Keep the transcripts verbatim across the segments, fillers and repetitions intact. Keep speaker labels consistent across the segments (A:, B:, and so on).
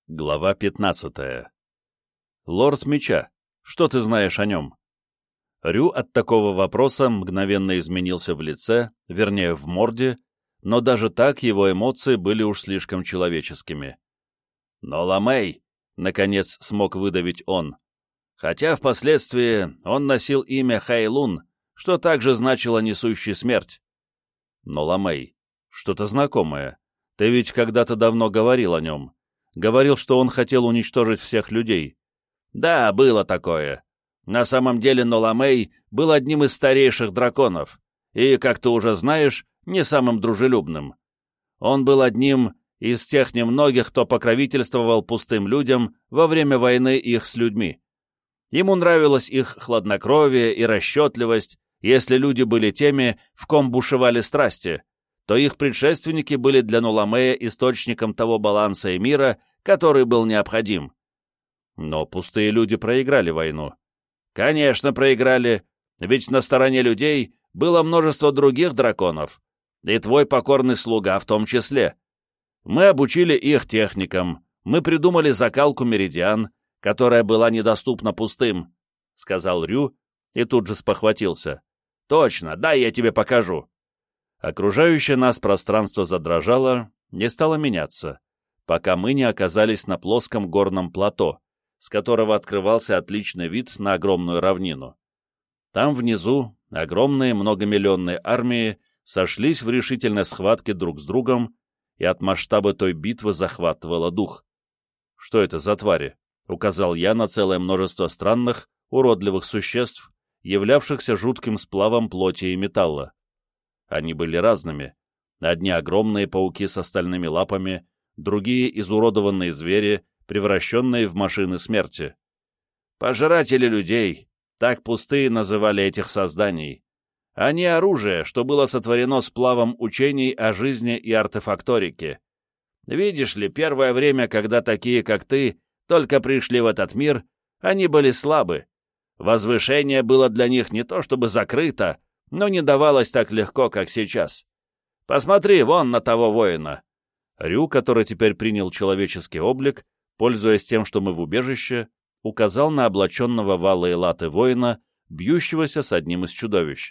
A: Глава пятнадцатая. «Лорд Меча, что ты знаешь о нем?» Рю от такого вопроса мгновенно изменился в лице, вернее, в морде, но даже так его эмоции были уж слишком человеческими. «Но Ламей», — наконец смог выдавить он, хотя впоследствии он носил имя Хайлун, что также значило «несущий смерть». «Но Ламей, что-то знакомое, ты ведь когда-то давно говорил о нем». Говорил, что он хотел уничтожить всех людей. Да, было такое. На самом деле Ноламей был одним из старейших драконов, и, как ты уже знаешь, не самым дружелюбным. Он был одним из тех немногих, кто покровительствовал пустым людям во время войны их с людьми. Ему нравилось их хладнокровие и расчетливость. Если люди были теми, в ком бушевали страсти, то их предшественники были для Ноламея источником того баланса и мира, который был необходим. Но пустые люди проиграли войну. Конечно, проиграли, ведь на стороне людей было множество других драконов, и твой покорный слуга в том числе. Мы обучили их техникам, мы придумали закалку меридиан, которая была недоступна пустым, — сказал Рю, и тут же спохватился. Точно, дай я тебе покажу. Окружающее нас пространство задрожало, не стало меняться, пока мы не оказались на плоском горном плато, с которого открывался отличный вид на огромную равнину. Там внизу огромные многомиллионные армии сошлись в решительной схватке друг с другом, и от масштаба той битвы захватывало дух. «Что это за твари?» — указал я на целое множество странных, уродливых существ, являвшихся жутким сплавом плоти и металла. Они были разными. Одни огромные пауки с остальными лапами, другие изуродованные звери, превращенные в машины смерти. Пожиратели людей, так пустые называли этих созданий. Они оружие, что было сотворено сплавом учений о жизни и артефакторике. Видишь ли, первое время, когда такие, как ты, только пришли в этот мир, они были слабы. Возвышение было для них не то чтобы закрыто, но не давалось так легко, как сейчас. Посмотри вон на того воина. Рю, который теперь принял человеческий облик, пользуясь тем, что мы в убежище, указал на облаченного в алые латы воина, бьющегося с одним из чудовищ.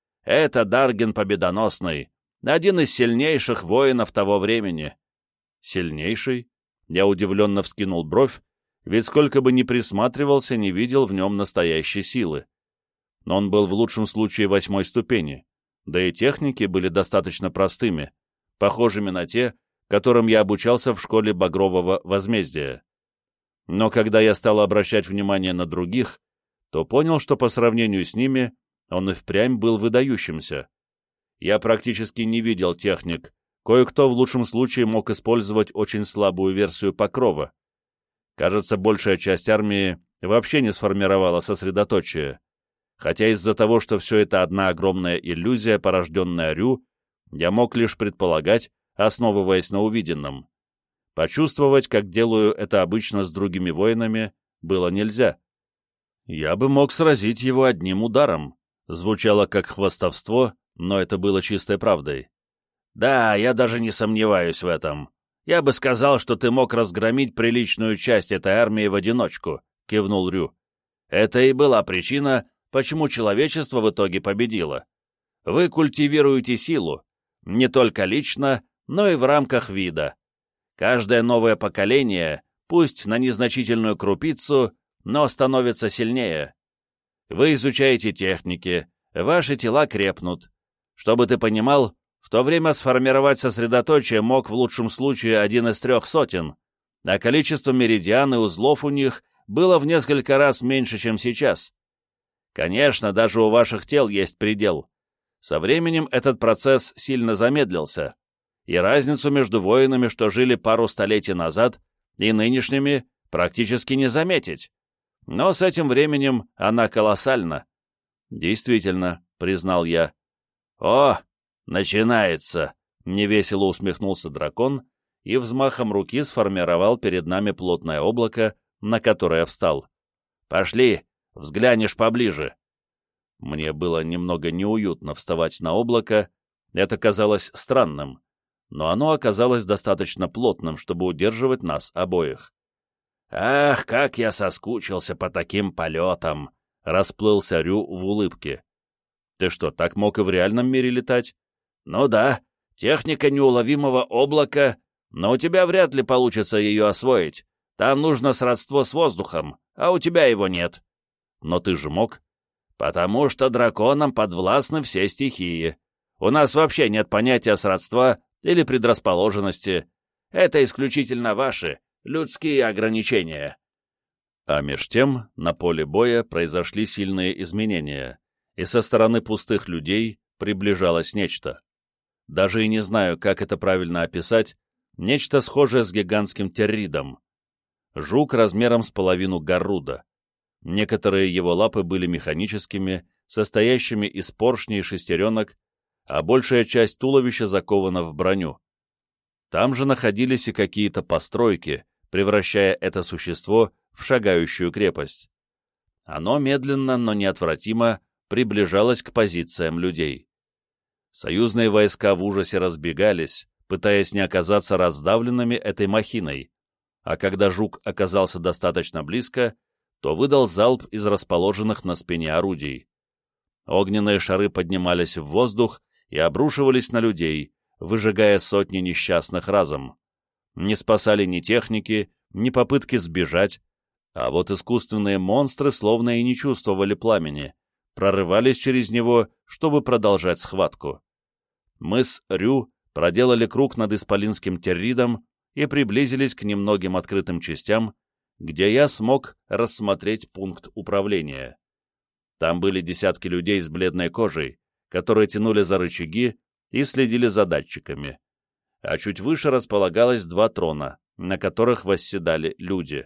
A: Это Дарген Победоносный, один из сильнейших воинов того времени. Сильнейший? Я удивленно вскинул бровь, ведь сколько бы ни присматривался, не видел в нем настоящей силы. Но он был в лучшем случае восьмой ступени, да и техники были достаточно простыми, похожими на те, которым я обучался в школе Багрового возмездия. Но когда я стал обращать внимание на других, то понял, что по сравнению с ними он и впрямь был выдающимся. Я практически не видел техник, кое-кто в лучшем случае мог использовать очень слабую версию покрова. Кажется, большая часть армии вообще не сформировала сосредоточие. Хотя из-за того, что все это одна огромная иллюзия, порожденная Рю, я мог лишь предполагать, основываясь на увиденном. Почувствовать, как делаю это обычно с другими воинами, было нельзя. Я бы мог сразить его одним ударом. Звучало как хвастовство, но это было чистой правдой. Да, я даже не сомневаюсь в этом. Я бы сказал, что ты мог разгромить приличную часть этой армии в одиночку, кивнул Рю. Это и была причина, почему человечество в итоге победило. Вы культивируете силу, не только лично, но и в рамках вида. Каждое новое поколение, пусть на незначительную крупицу, но становится сильнее. Вы изучаете техники, ваши тела крепнут. Чтобы ты понимал, в то время сформировать сосредоточие мог в лучшем случае один из трех сотен, а количество меридиан и узлов у них было в несколько раз меньше, чем сейчас. Конечно, даже у ваших тел есть предел. Со временем этот процесс сильно замедлился, и разницу между воинами, что жили пару столетий назад, и нынешними практически не заметить. Но с этим временем она колоссальна. Действительно, признал я. О, начинается! Невесело усмехнулся дракон и взмахом руки сформировал перед нами плотное облако, на которое встал. Пошли! Взглянешь поближе. Мне было немного неуютно вставать на облако, это казалось странным, но оно оказалось достаточно плотным, чтобы удерживать нас обоих. «Ах, как я соскучился по таким полетам!» — расплылся Рю в улыбке. «Ты что, так мог и в реальном мире летать?» «Ну да, техника неуловимого облака, но у тебя вряд ли получится ее освоить. Там нужно сродство с воздухом, а у тебя его нет». «Но ты же мог». «Потому что драконам подвластны все стихии. У нас вообще нет понятия сродства или предрасположенности. Это исключительно ваши, людские ограничения». А меж тем на поле боя произошли сильные изменения, и со стороны пустых людей приближалось нечто. Даже и не знаю, как это правильно описать, нечто схожее с гигантским терридом. Жук размером с половину Гарруда. Некоторые его лапы были механическими, состоящими из поршней и шестеренок, а большая часть туловища закована в броню. Там же находились и какие-то постройки, превращая это существо в шагающую крепость. Оно медленно, но неотвратимо приближалось к позициям людей. Союзные войска в ужасе разбегались, пытаясь не оказаться раздавленными этой махиной, а когда жук оказался достаточно близко, то выдал залп из расположенных на спине орудий. Огненные шары поднимались в воздух и обрушивались на людей, выжигая сотни несчастных разом. Не спасали ни техники, ни попытки сбежать, а вот искусственные монстры словно и не чувствовали пламени, прорывались через него, чтобы продолжать схватку. Мы с Рю проделали круг над исполинским терридом и приблизились к немногим открытым частям, где я смог рассмотреть пункт управления. Там были десятки людей с бледной кожей, которые тянули за рычаги и следили за датчиками. А чуть выше располагалось два трона, на которых восседали люди.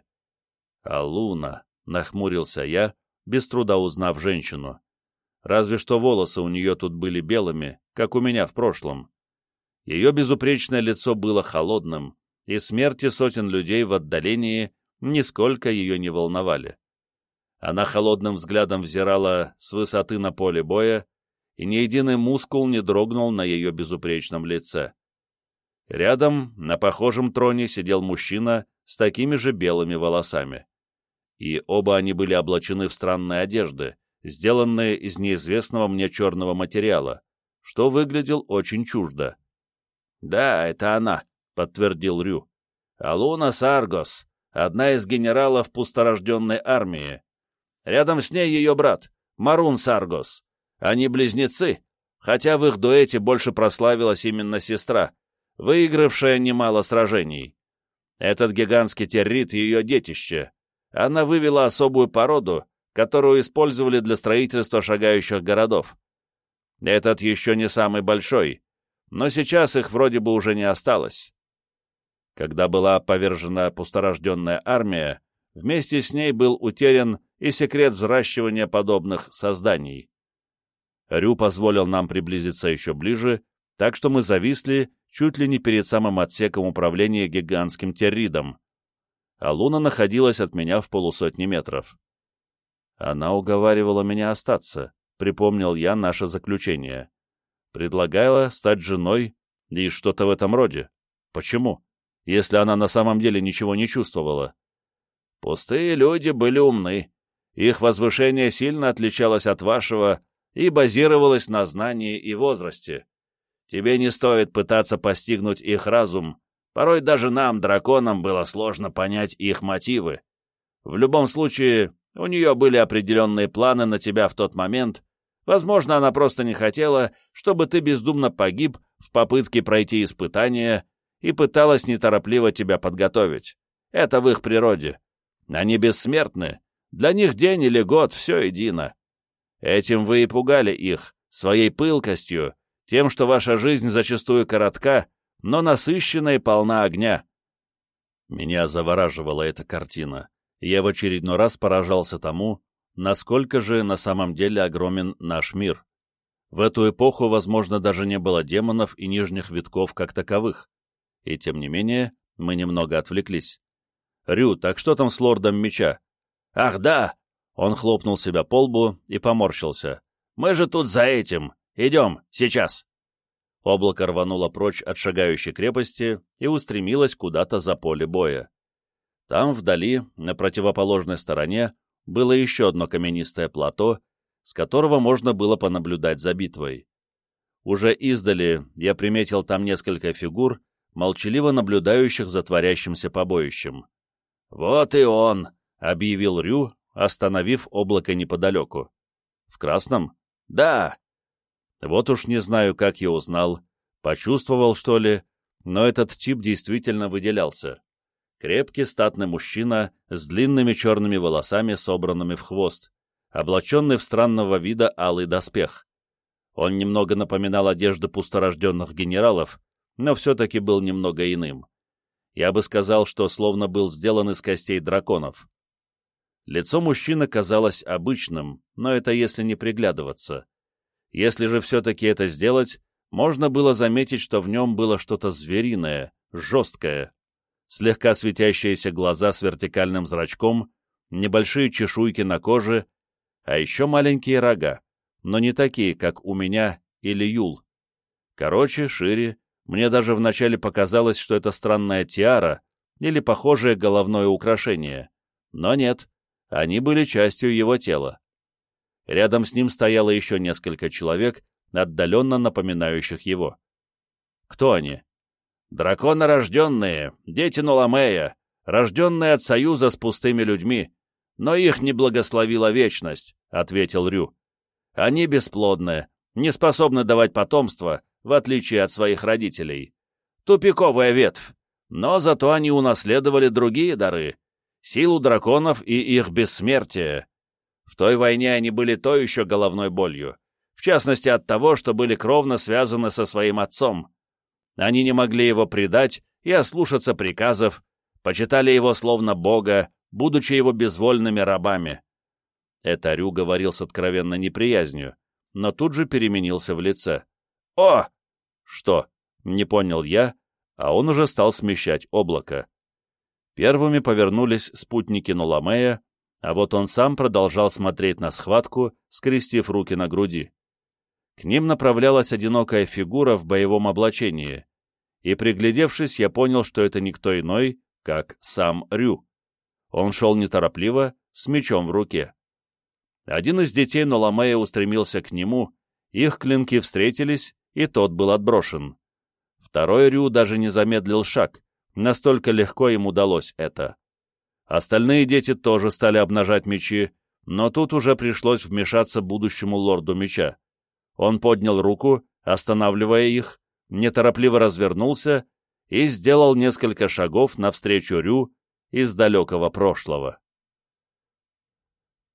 A: «А Луна», — нахмурился я, без труда узнав женщину. Разве что волосы у нее тут были белыми, как у меня в прошлом. Ее безупречное лицо было холодным, и смерти сотен людей в отдалении нисколько ее не волновали. Она холодным взглядом взирала с высоты на поле боя, и ни единый мускул не дрогнул на ее безупречном лице. Рядом, на похожем троне, сидел мужчина с такими же белыми волосами. И оба они были облачены в странные одежды, сделанные из неизвестного мне черного материала, что выглядел очень чуждо. «Да, это она», — подтвердил Рю. «Алуна Саргос, одна из генералов пусторожденной армии. Рядом с ней ее брат, Марун Саргос. Они близнецы, хотя в их дуэте больше прославилась именно сестра, выигравшая немало сражений. Этот гигантский террит — ее детище. Она вывела особую породу, которую использовали для строительства шагающих городов. Этот еще не самый большой, но сейчас их вроде бы уже не осталось». Когда была повержена пусторожденная армия, вместе с ней был утерян и секрет взращивания подобных созданий. Рю позволил нам приблизиться еще ближе, так что мы зависли чуть ли не перед самым отсеком управления гигантским терридом, а Луна находилась от меня в полусотни метров. Она уговаривала меня остаться, припомнил я наше заключение. Предлагала стать женой и что-то в этом роде. Почему? Если она на самом деле ничего не чувствовала. Пустые люди были умны. Их возвышение сильно отличалось от вашего и базировалось на знании и возрасте. Тебе не стоит пытаться постигнуть их разум. Порой даже нам, драконам, было сложно понять их мотивы. В любом случае, у нее были определенные планы на тебя в тот момент. Возможно, она просто не хотела, чтобы ты бездумно погиб в попытке пройти испытания, и пыталась неторопливо тебя подготовить. Это в их природе. Они бессмертны. Для них день или год — все едино. Этим вы и пугали их, своей пылкостью, тем, что ваша жизнь зачастую коротка, но насыщена и полна огня. Меня завораживала эта картина, и я в очередной раз поражался тому, насколько же на самом деле огромен наш мир. В эту эпоху, возможно, даже не было демонов и нижних витков как таковых. И тем не менее, мы немного отвлеклись. «Рю, так что там с лордом меча?» «Ах, да!» Он хлопнул себя по лбу и поморщился. «Мы же тут за этим. Идем, сейчас!» Облако рвануло прочь от шагающей крепости и устремилось куда-то за поле боя. Там вдали, на противоположной стороне, было еще одно каменистое плато, с которого можно было понаблюдать за битвой. Уже издали я приметил там несколько фигур, молчаливо наблюдающих за творящимся побоищем. «Вот и он!» — объявил Рю, остановив облако неподалеку. «В красном?» «Да!» Вот уж не знаю, как я узнал, почувствовал, что ли, но этот тип действительно выделялся. Крепкий статный мужчина с длинными черными волосами, собранными в хвост, облаченный в странного вида алый доспех. Он немного напоминал одежды пусторожденных генералов, но все-таки был немного иным. Я бы сказал, что словно был сделан из костей драконов. Лицо мужчины казалось обычным, но это если не приглядываться. Если же все-таки это сделать, можно было заметить, что в нем было что-то звериное, жесткое. Слегка светящиеся глаза с вертикальным зрачком, небольшие чешуйки на коже, а еще маленькие рога, но не такие, как у меня или Юл. Короче, шире, мне даже вначале показалось, что это странная тиара или похожее головное украшение, но нет, они были частью его тела. Рядом с ним стояло еще несколько человек, отдаленно напоминающих его. Кто они? Драконорожденные, дети Ноламея, рожденные от союза с пустыми людьми, но их не благословила вечность, — ответил Рю. Они бесплодны, не способны давать потомство, в отличие от своих родителей. Тупиковая ветвь, но зато они унаследовали другие дары, силу драконов и их бессмертие. В той войне они были той еще головной болью, в частности от того, что были кровно связаны со своим отцом. Они не могли его предать и ослушаться приказов, почитали его словно бога, будучи его безвольными рабами. Это Рю говорил с откровенной неприязнью, но тут же переменился в лице. «О!» «Что?» — не понял я, а он уже стал смещать облако. Первыми повернулись спутники Ноламея, а вот он сам продолжал смотреть на схватку, скрестив руки на груди. К ним направлялась одинокая фигура в боевом облачении, и, приглядевшись, я понял, что это никто иной, как сам Рю. Он шел неторопливо, с мечом в руке. Один из детей Ноламея устремился к нему, их клинки встретились, и тот был отброшен. Второй Рю даже не замедлил шаг, настолько легко им удалось это. Остальные дети тоже стали обнажать мечи, но тут уже пришлось вмешаться будущему лорду меча. Он поднял руку, останавливая их, неторопливо развернулся и сделал несколько шагов навстречу Рю из далекого прошлого.